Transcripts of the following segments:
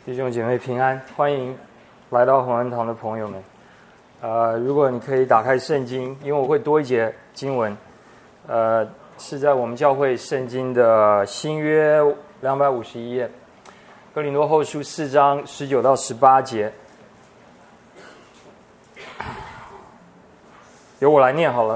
弟兄姐妹平安，欢迎来到洪恩堂的朋友们。如果你可以打开圣经，因为我会多一节经文，是在我们教会圣经的新约251页，哥林多后书4章19到18节，由我来念好了。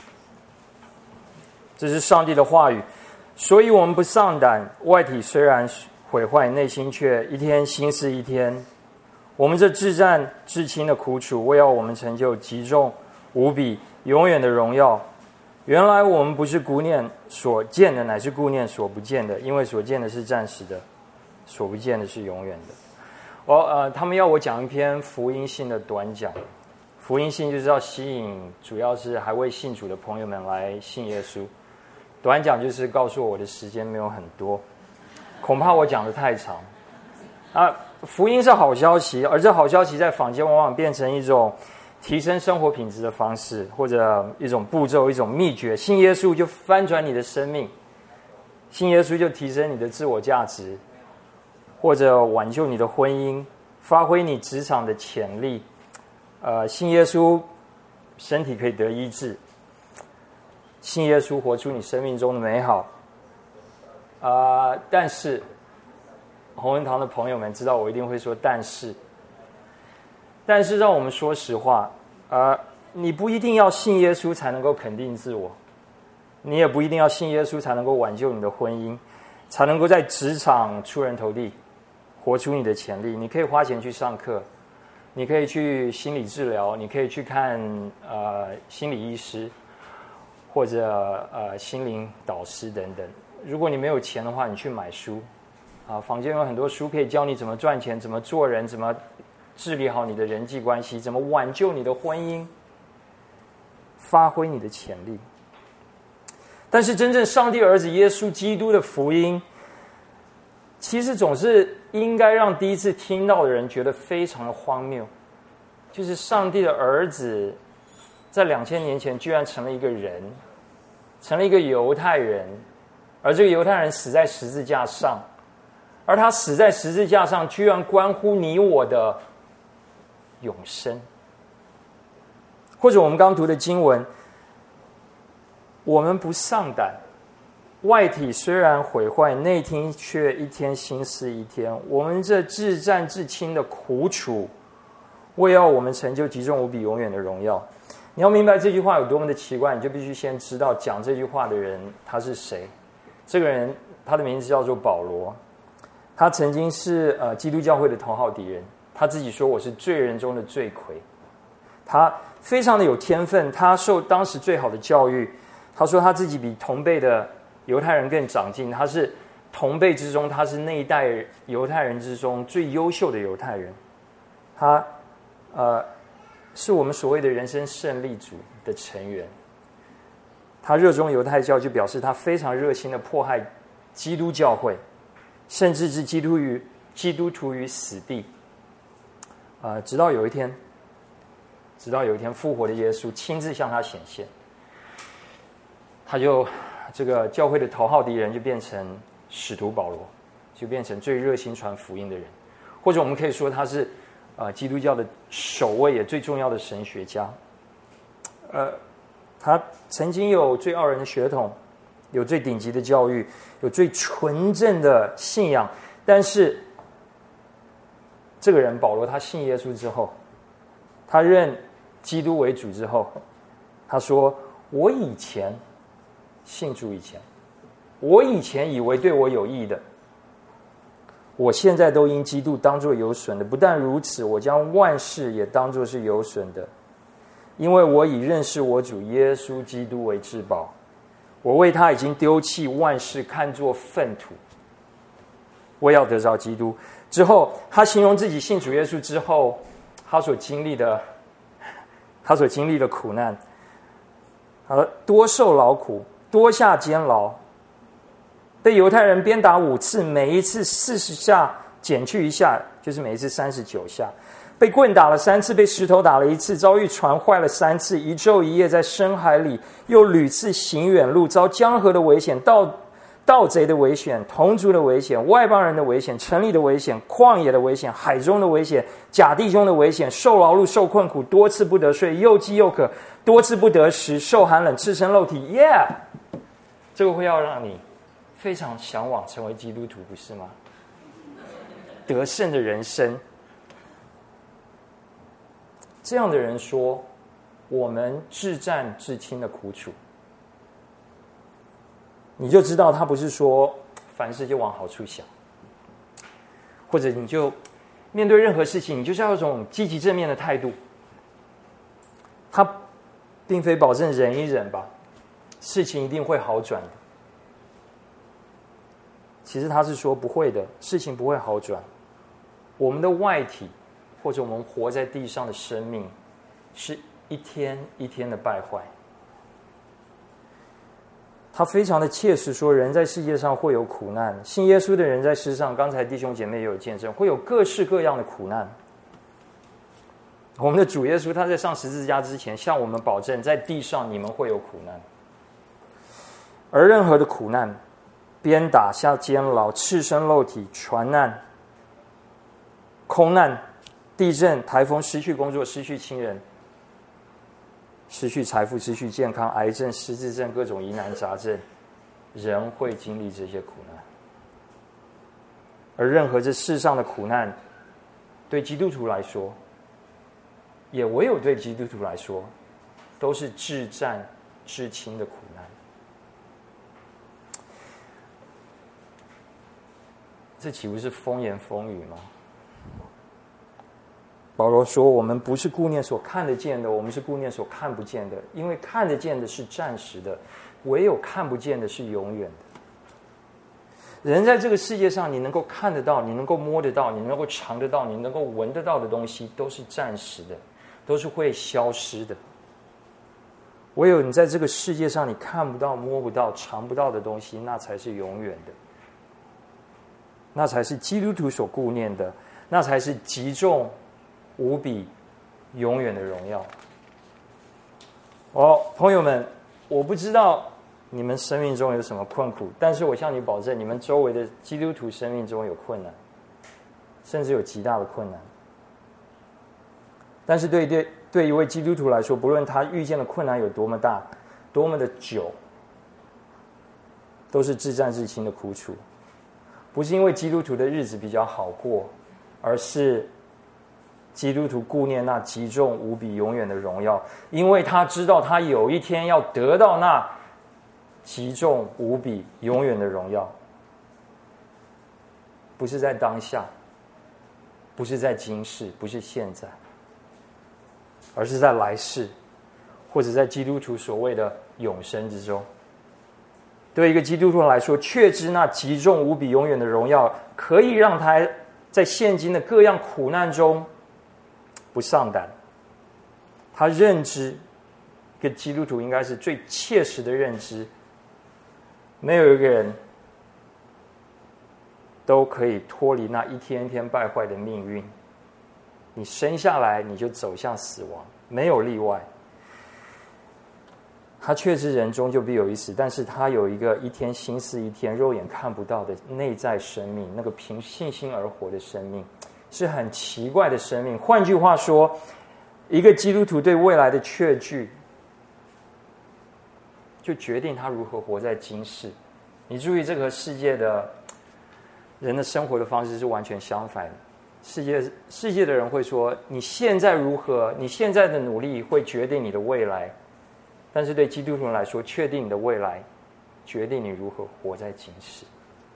这是上帝的话语，所以我们不丧胆，外体虽然毁坏，内心却一天新似一天。我们这至战至轻的苦楚，为要我们成就极重无比永远的荣耀。原来我们不是顾念所见的，乃是顾念所不见的，因为所见的是暂时的，所不见的是永远的。他们要我讲一篇福音性的短讲。福音性就是要吸引主要是还未信主的朋友们来信耶稣。短讲就是告诉我的时间没有很多，恐怕我讲得太长。福音是好消息，而这好消息在坊间往往变成一种提升生活品质的方式，或者一种步骤、一种秘诀。信耶稣就翻转你的生命，信耶稣就提升你的自我价值，或者挽救你的婚姻，发挥你职场的潜力。信耶稣，身体可以得医治。信耶稣，活出你生命中的美好。但是洪恩堂的朋友们知道我一定会说但是让我们说实话，你不一定要信耶稣才能够肯定自我，你也不一定要信耶稣才能够挽救你的婚姻，才能够在职场出人头地，活出你的潜力。你可以花钱去上课，你可以去心理治疗，你可以去看心理医师，或者心灵导师等等。如果你没有钱的话，你去买书。坊间有很多书可以教你怎么赚钱，怎么做人，怎么治理好你的人际关系，怎么挽救你的婚姻，发挥你的潜力。但是真正上帝儿子耶稣基督的福音，其实总是应该让第一次听到的人觉得非常的荒谬。就是上帝的儿子在2000年前居然成了一个人，成了一个犹太人，而这个犹太人死在十字架上，而他死在十字架上居然关乎你我的永生。或者我们刚读的经文，我们不丧胆，外体虽然毁坏，内心却一天新似一天。我们这至战至轻的苦楚，为要我们成就极重无比永远的荣耀。你要明白这句话有多么的奇怪，你就必须先知道讲这句话的人他是谁。这个人他的名字叫做保罗，他曾经是基督教会的头号敌人，他自己说我是罪人中的罪魁。他非常的有天分，他受当时最好的教育。他说他自己比同辈的犹太人更长进，他是同辈之中，他是那一代犹太人之中最优秀的犹太人。他是我们所谓的人生胜利组的成员。他热衷犹太教，就表示他非常热心的迫害基督教会，甚至是基督徒于死地。直到有一天复活的耶稣亲自向他显现，他就这个教会的头号敌人就变成使徒保罗，就变成最热心传福音的人。或者我们可以说他是基督教的首位也最重要的神学家。他曾经有最傲人的血统，有最顶级的教育，有最纯正的信仰。但是这个人保罗，他信耶稣之后，他认基督为主之后，他说，我以前信主以前，我以前以为对我有益的，我现在都因基督当作有损的。不但如此，我将万事也当作是有损的，因为我以认识我主耶稣基督为至宝。我为他已经丢弃万事，看作粪土，我要得着基督。之后他形容自己信主耶稣之后他所经历的苦难，多受劳苦，多下监牢，被犹太人鞭打5次，每一次40下减去1下，就是每一次39下。被棍打了3次，被石头打了1次，遭遇船坏了3次，1昼1夜在深海里，又屡次行远路，遭江河的危险， 盗贼的危险，同族的危险，外邦人的危险，城里的危险，旷野的危险，海中的危险，假弟兄的危险，受劳碌，受困苦，多次不得睡，又饥又渴，多次不得食，受寒冷，赤身露体。Yeah， 这个会要让你非常向往成为基督徒，不是吗？得胜的人生。这样的人说，我们至战至轻的苦楚，你就知道他不是说凡事就往好处想，或者你就面对任何事情，你就是要有一种积极正面的态度。他并非保证忍一忍吧，事情一定会好转的。其实他是说不会的，事情不会好转。我们的外体或者我们活在地上的生命，是一天一天的败坏。他非常的切实说，人在世界上会有苦难，信耶稣的人在世上，刚才弟兄姐妹也有见证，会有各式各样的苦难。我们的主耶稣他在上十字架之前向我们保证，在地上你们会有苦难，而任何的苦难，鞭打、下监牢、赤身露体、船难、空难、地震、台风、失去工作、失去亲人、失去财富、失去健康、癌症、失智症，各种疑难杂症，人会经历这些苦难。而任何这世上的苦难，对基督徒来说，也唯有对基督徒来说，都是至战至轻的苦难。这岂不是风言风语吗？保罗说，我们不是顾念所看得见的，我们是顾念所看不见的，因为看得见的是暂时的，唯有看不见的是永远的。人在这个世界上，你能够看得到，你能够摸得到，你能够尝得到，你能够闻得到的东西，都是暂时的，都是会消失的。唯有你在这个世界上，你看不到、摸不到、尝不到的东西，那才是永远的，那才是基督徒所顾念的，那才是极重无比永远的荣耀。朋友们，我不知道你们生命中有什么困苦，但是我向你保证，你们周围的基督徒生命中有困难，甚至有极大的困难。但是对一位基督徒来说，不论他遇见的困难有多么大，多么的久，都是至战至轻的苦楚。不是因为基督徒的日子比较好过，而是基督徒顾念那极重无比永远的荣耀，因为他知道他有一天要得到那极重无比永远的荣耀。不是在当下，不是在今世，不是现在，而是在来世，或者在基督徒所谓的永生之中。对一个基督徒来说，确知那极重无比永远的荣耀，可以让他在现今的各样苦难中不丧胆。他认知，一个基督徒应该是最切实的认知，没有一个人都可以脱离那一天天败坏的命运。你生下来你就走向死亡，没有例外。他确知人终究必有一死，但是他有一个一天心思一天肉眼看不到的内在生命，那个凭信心而活的生命，是很奇怪的生命。换句话说，一个基督徒对未来的确据，就决定他如何活在今世。你注意，这个世界的人的生活的方式是完全相反的。世界的人会说，你现在如何，你现在的努力会决定你的未来。但是对基督徒来说，确定你的未来，决定你如何活在今世。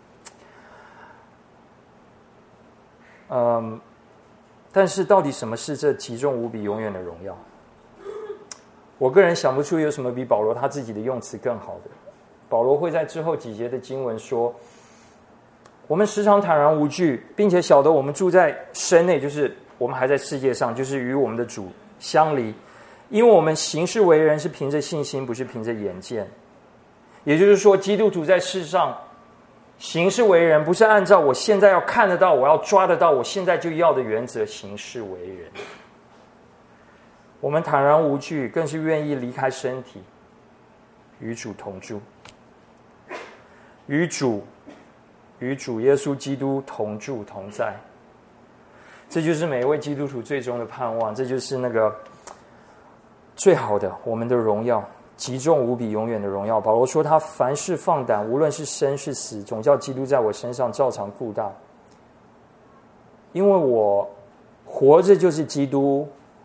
但是到底什么是这极重无比永远的荣耀？我个人想不出有什么比保罗他自己的用词更好的。保罗会在之后几节的经文说，我们时常坦然无惧，并且晓得我们住在身内，就是我们还在世界上，就是与我们的主相离。因为我们行事为人是凭着信心，不是凭着眼见。也就是说，基督徒在世上行事为人，不是按照我现在要看得到，我要抓得到，我现在就要的原则行事为人。我们坦然无惧，更是愿意离开身体，与主同住。 与主耶稣基督同住同在。这就是每一位基督徒最终的盼望，这就是那个最好的我们的荣耀，极重无比永远的荣耀。保罗说他凡事放胆，无论是生是死，总叫基督在我身上照常顾大。因为我活着就是基督，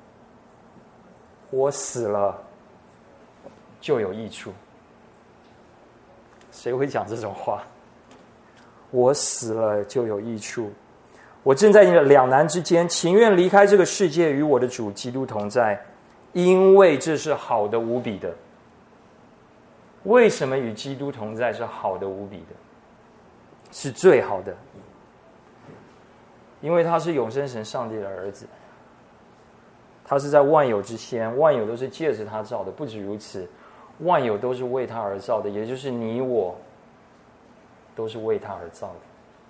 我死了就有益处。谁会讲这种话？我死了就有益处。我正在两难之间，情愿离开这个世界，与我的主基督同在，因为这是好的无比的。为什么与基督同在是好的无比的？是最好的，因为他是永生神上帝的儿子，他是在万有之先，万有都是借着他造的。不止如此，万有都是为他而造的，也就是你我都是为他而造的。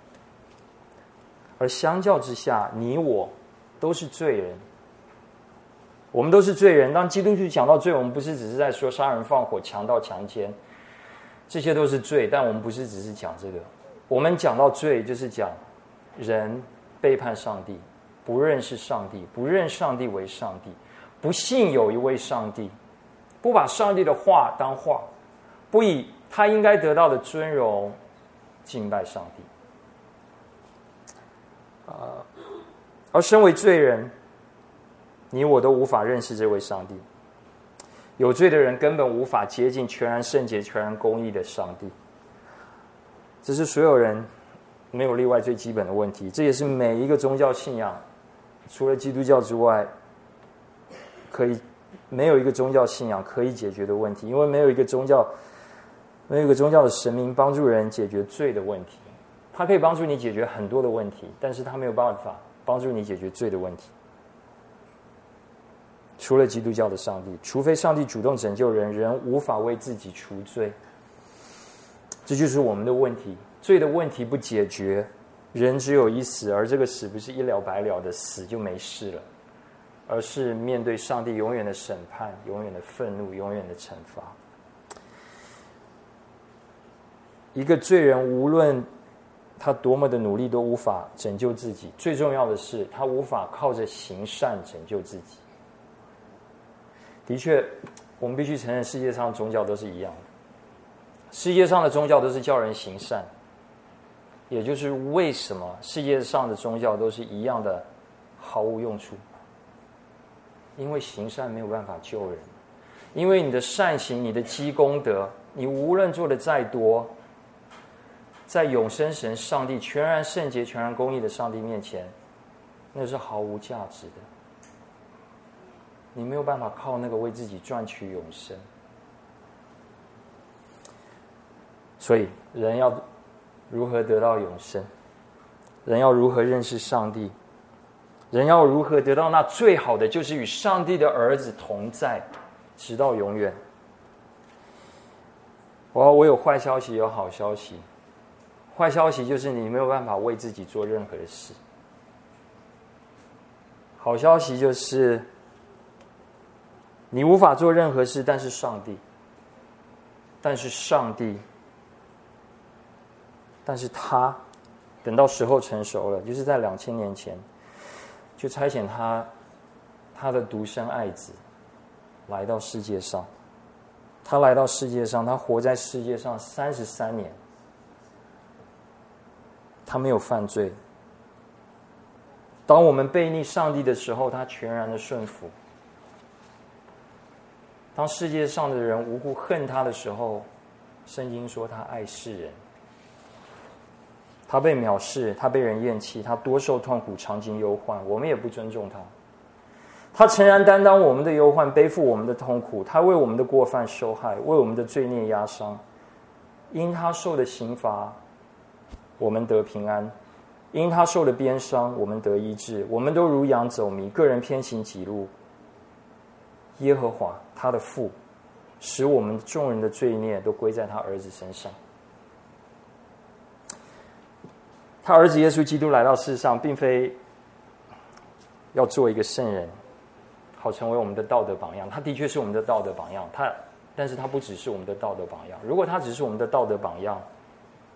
而相较之下，你我都是罪人，我们都是罪人。当基督徒讲到罪，我们不是只是在说杀人放火、强盗、强奸，这些都是罪，但我们不是只是讲这个。我们讲到罪，就是讲人背叛上帝，不认识上帝，不认上帝为上帝，不信有一位上帝，不把上帝的话当话，不以他应该得到的尊荣敬拜上帝。而身为罪人，你我都无法认识这位上帝。有罪的人根本无法接近全然圣洁、全然公义的上帝。这是所有人没有例外最基本的问题，这也是每一个宗教信仰，除了基督教之外，没有一个宗教信仰可以解决的问题，因为没有一个宗教的神明帮助人解决罪的问题。他可以帮助你解决很多的问题，但是他没有办法帮助你解决罪的问题。除了基督教的上帝，除非上帝主动拯救人，人无法为自己除罪。这就是我们的问题，罪的问题不解决，人只有一死，而这个死不是一了百了的死就没事了，而是面对上帝永远的审判、永远的愤怒、永远的惩罚。一个罪人无论他多么的努力都无法拯救自己，最重要的是他无法靠着行善拯救自己。的确，我们必须承认世界上的宗教都是一样的，世界上的宗教都是叫人行善，也就是为什么世界上的宗教都是一样的毫无用处，因为行善没有办法救人，因为你的善行、你的积功德，你无论做的再多，在永生神上帝全然圣洁、全然公义的上帝面前，那是毫无价值的。你没有办法靠那个为自己赚取永生。所以人要如何得到永生？人要如何认识上帝？人要如何得到那最好的，就是与上帝的儿子同在，直到永远。我有坏消息，有好消息。坏消息就是你没有办法为自己做任何的事。好消息就是你无法做任何事，但是上帝，他等到时候成熟了，就是在2000年前，就差遣他的独生爱子来到世界上。他来到世界上，他活在世界上33年，他没有犯罪。当我们背逆上帝的时候，他全然的顺服。当世界上的人无故恨他的时候，圣经说他爱世人。他被藐视，他被人厌弃，他多受痛苦，常经忧患，我们也不尊重他。他诚然担当我们的忧患，背负我们的痛苦，他为我们的过犯受害，为我们的罪孽压伤。因他受的刑罚，我们得平安；因他受的鞭伤，我们得医治。我们都如羊走迷，个人偏行己路。耶和华他的父，使我们众人的罪孽都归在他儿子身上。他儿子耶稣基督来到世上，并非要做一个圣人，好成为我们的道德榜样。他的确是我们的道德榜样，但是他不只是我们的道德榜样。如果他只是我们的道德榜样，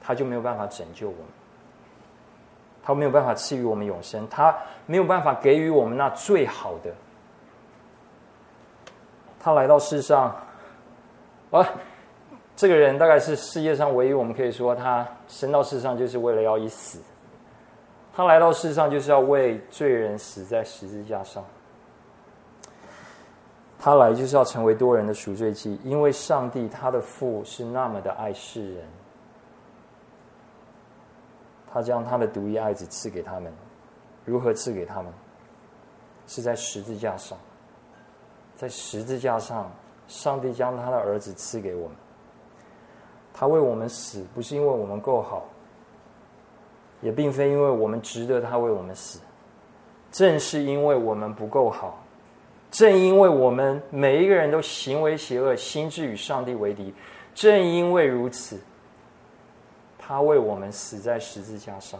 他就没有办法拯救我们，他没有办法赐予我们永生，他没有办法给予我们那最好的。他来到世上，这个人大概是世界上唯一我们可以说他生到世上就是为了要一死，他来到世上就是要为罪人死在十字架上，他来就是要成为多人的赎罪祭，因为上帝他的父是那么的爱世人，他将他的独一爱子赐给他们。如何赐给他们？是在十字架上，在十字架上，上帝将他的儿子赐给我们。他为我们死，不是因为我们够好，也并非因为我们值得他为我们死，正是因为我们不够好，正因为我们每一个人都行为邪恶，心志与上帝为敌，正因为如此，他为我们死在十字架上。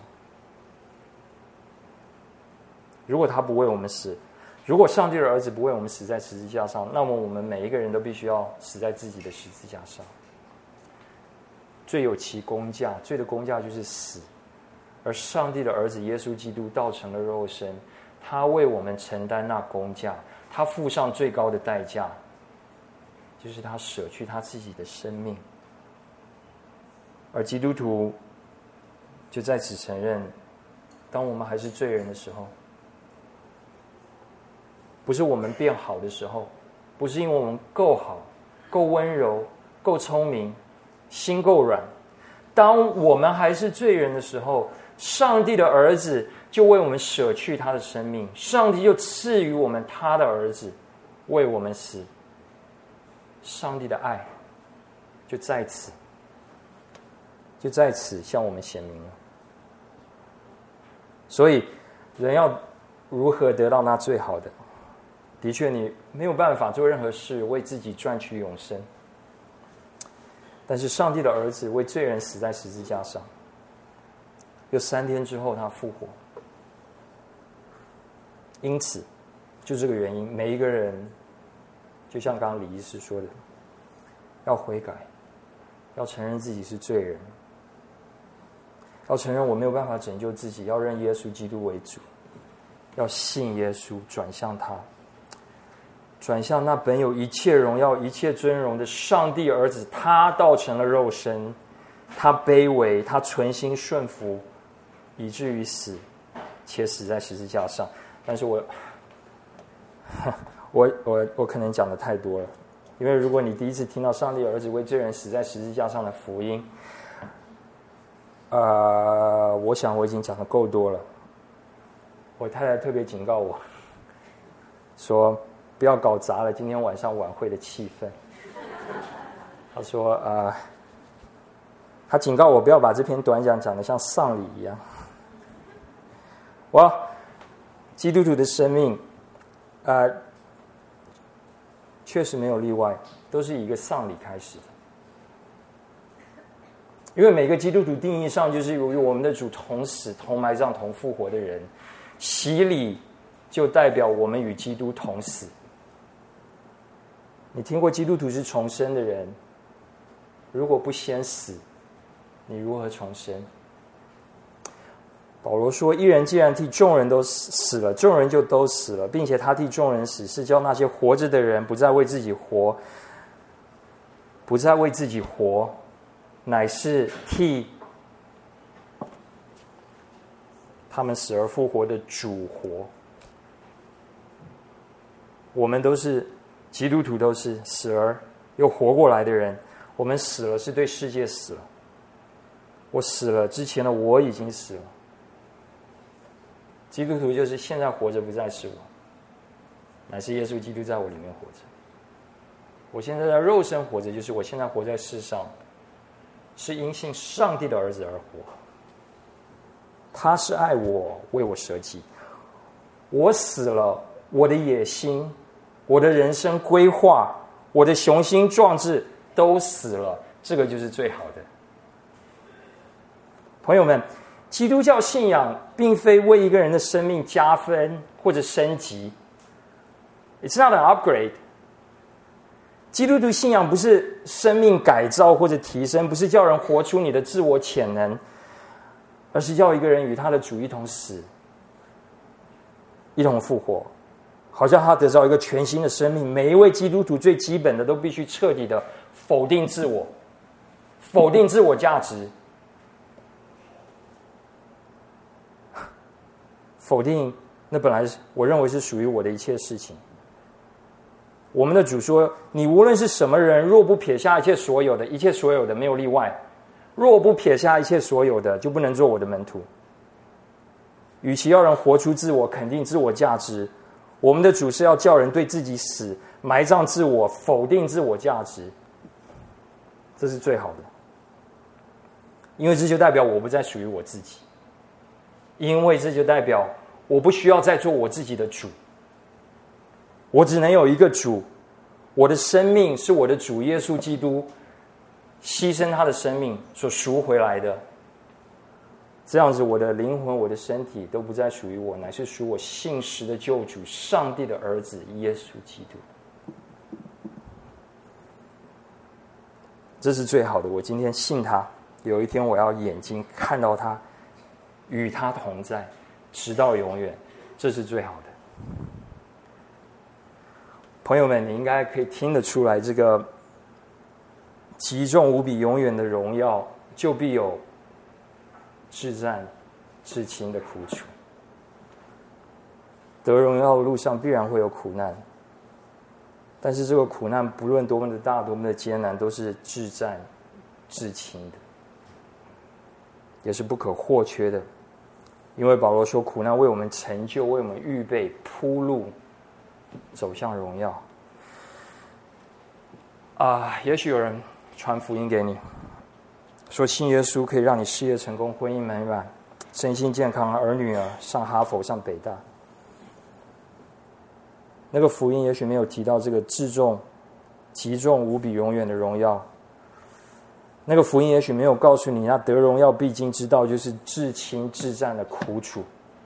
如果他不为我们死，如果上帝的儿子不为我们死在十字架上，那么我们每一个人都必须要死在自己的十字架上。罪有其工价，罪的工价就是死，而上帝的儿子耶稣基督道成了肉身，他为我们承担那工价，他付上最高的代价，就是他舍去他自己的生命。而基督徒就在此承认，当我们还是罪人的时候，不是我们变好的时候，不是因为我们够好、够温柔、够聪明、心够软，当我们还是罪人的时候，上帝的儿子就为我们舍去他的生命，上帝就赐予我们他的儿子为我们死，上帝的爱就在此向我们显明了。所以人要如何得到那最好的？的确你没有办法做任何事为自己赚取永生，但是上帝的儿子为罪人死在十字架上，又3天之后他复活。因此就这个原因，每一个人就像刚刚李医师说的，要悔改，要承认自己是罪人，要承认我没有办法拯救自己，要认耶稣基督为主，要信耶稣，转向他，转向那本有一切荣耀一切尊荣的上帝儿子。他道成了肉身，他卑微，他存心顺服，以至于死，且死在十字架上。但是我可能讲的太多了，因为如果你第一次听到上帝儿子为罪人死在十字架上的福音，我想我已经讲的够多了。我太太特别警告我说，不要搞砸了今天晚上晚会的气氛。他说他警告我不要把这篇短讲讲得像丧礼一样。基督徒的生命确实没有例外，都是以一个丧礼开始的。因为每个基督徒定义上就是与我们的主同死同埋葬同复活的人，洗礼就代表我们与基督同死。你听过基督徒是重生的人，如果不先死，你如何重生？保罗说，一人既然替众人都死了，众人就都死了，并且他替众人死，是叫那些活着的人不再为自己活，乃是替他们死而复活的主活。我们都是基督徒，都是死而又活过来的人。我们死了是对世界死了，我死了之前的我已经死了。基督徒就是现在活着不再是我，乃是耶稣基督在我里面活着。我现在在肉身活着，就是我现在活在世上是因信上帝的儿子而活。他是爱我，为我舍己。我死了，我的野心，我的人生规划，我的雄心壮志都死了，这个就是最好的。朋友们，基督教信仰并非为一个人的生命加分或者升级， It's not an upgrade。 基督徒信仰不是生命改造或者提升，不是叫人活出你的自我潜能，而是叫一个人与他的主一同死，一同复活，好像他得到一个全新的生命。每一位基督徒最基本的都必须彻底的否定自我，否定自我价值，否定那本来我认为是属于我的一切事情。我们的主说，你无论是什么人，若不撇下一切所有的，一切所有的没有例外，若不撇下一切所有的，就不能做我的门徒。与其要人活出自我，肯定自我价值，我们的主是要叫人对自己死，埋葬自我，否定自我价值，这是最好的。因为这就代表我不再属于我自己，因为这就代表我不需要再做我自己的主，我只能有一个主，我的生命是我的主耶稣基督牺牲他的生命所赎回来的。这样子，我的灵魂、我的身体都不再属于我，乃是属我信实的救主、上帝的儿子耶稣基督。这是最好的。我今天信他，有一天我要眼睛看到他，与他同在，直到永远。这是最好的。朋友们，你应该可以听得出来，这个极重无比永远的荣耀，就必有至战至轻的苦楚。得荣耀的路上必然会有苦难，但是这个苦难不论多么的大，多么的艰难，都是至战至轻的，也是不可或缺的。因为保罗说，苦难为我们成就，为我们预备铺路，走向荣耀。也许有人传福音给你，说信耶稣可以让你事业成功、婚姻美满、身心健康、儿女上哈佛、上北大。那个福音也许没有提到这个至重、极重无比永远的荣耀。那个福音也许没有告诉你，那得荣耀必经之道就是至轻至战的苦楚。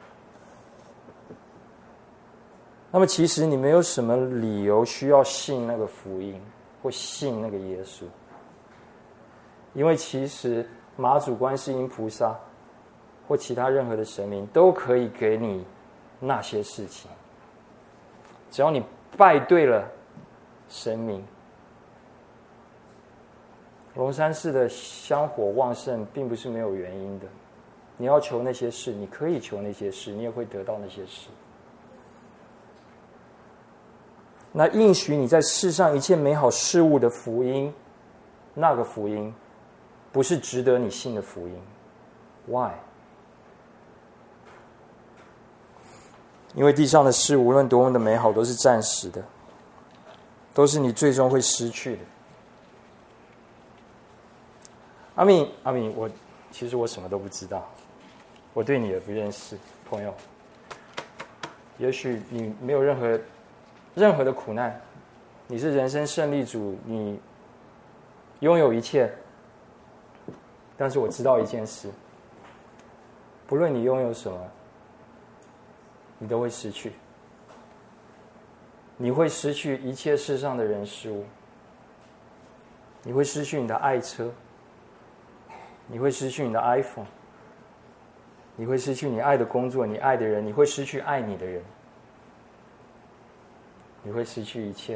那么其实你没有什么理由需要信那个福音或信那个耶稣，因为其实妈祖、观世音菩萨或其他任何的神明都可以给你那些事情，只要你拜对了神明。龙山寺的香火旺盛并不是没有原因的，你要求那些事，你可以求那些事，你也会得到那些事。那应许你在世上一切美好事物的福音，那个福音不是值得你信的福音。 Why？ 因为地上的事无论多么的美好，都是暂时的，都是你最终会失去的。阿敏，其实我什么都不知道，我对你也不认识，朋友。也许你没有任何的苦难，你是人生胜利组，你拥有一切。但是我知道一件事，不论你拥有什么，你都会失去。你会失去一切世上的人事物，你会失去你的爱车，你会失去你的 iPhone， 你会失去你爱的工作，你爱的人，你会失去爱你的人，你会失去一切，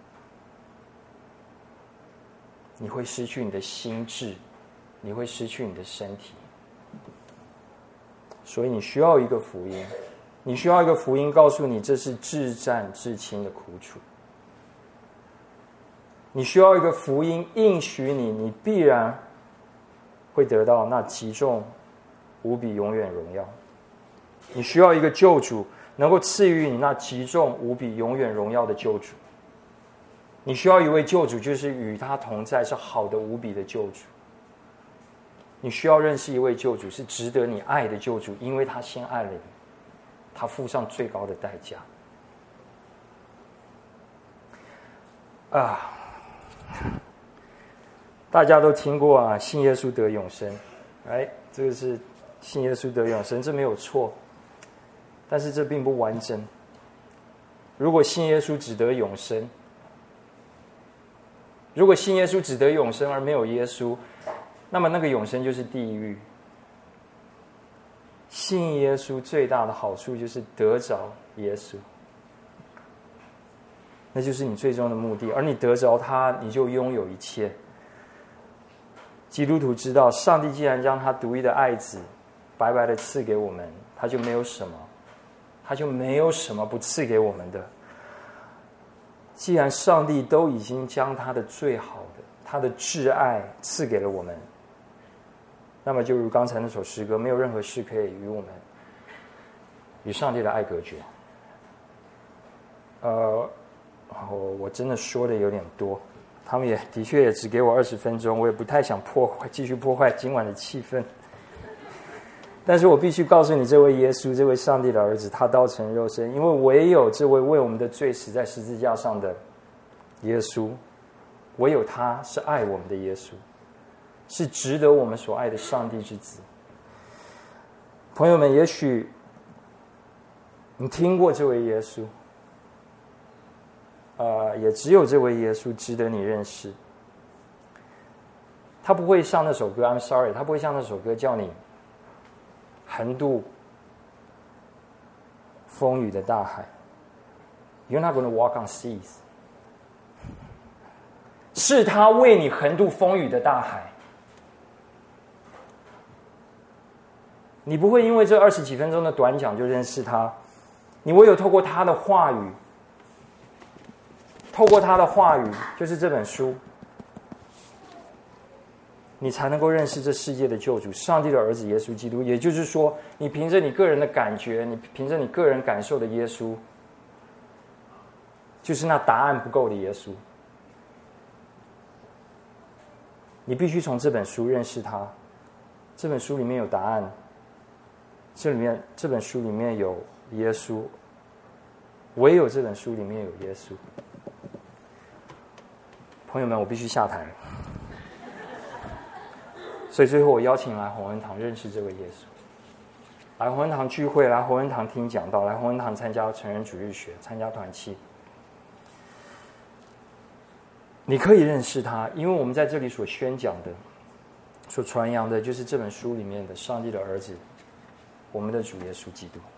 你会失去你的心智，你会失去你的身体。所以你需要一个福音，你需要一个福音告诉你这是至战至轻的苦楚。你需要一个福音应许你，你必然会得到那极重无比永远荣耀。你需要一个救主能够赐予你那极重无比永远荣耀的救主。你需要一位救主，就是与他同在，是好的无比的救主。你需要认识一位救主，是值得你爱的救主，因为他先爱了你，他付上最高的代价。大家都听过信耶稣得永生，这个是信耶稣得永生，这没有错，但是这并不完整。如果信耶稣只得永生， 如果信耶稣只得永生而没有耶稣，那么那个永生就是地狱。信耶稣最大的好处就是得着耶稣，那就是你最终的目的。而你得着他，你就拥有一切。基督徒知道，上帝既然将他独一的爱子白白的赐给我们，他就没有什么不赐给我们的。既然上帝都已经将他的最好的，他的挚爱赐给了我们，那么就如刚才那首诗歌，没有任何事可以与上帝的爱隔绝。我真的说的有点多，他们的确也只给我20分钟，我也不太想继续破坏今晚的气氛。但是我必须告诉你，这位耶稣，这位上帝的儿子，他道成肉身，因为唯有这位为我们的罪死在十字架上的耶稣，唯有他是爱我们的耶稣，是值得我们所爱的上帝之子。朋友们，也许你听过这位耶稣，也只有这位耶稣值得你认识。他不会像那首歌 I'm sorry， 他不会像那首歌叫你横渡风雨的大海。You're not going to walk on seas。 是他为你横渡风雨的大海。你不会因为这20几分钟的短讲就认识他，你唯有透过他的话语，就是这本书，你才能够认识这世界的救主，上帝的儿子耶稣基督。也就是说，你凭着你个人的感觉，你凭着你个人感受的耶稣，就是那答案不够的耶稣。你必须从这本书认识他，这本书里面有答案，这本书里面有耶稣，唯有这本书里面有耶稣。朋友们，我必须下台了。所以最后我邀请来洪恩堂认识这位耶稣，来洪恩堂聚会，来洪恩堂听讲道，来洪恩堂参加成人主日学，参加团契。你可以认识他，因为我们在这里所宣讲的、所传扬的，就是这本书里面的上帝的儿子，我们的主耶稣基督。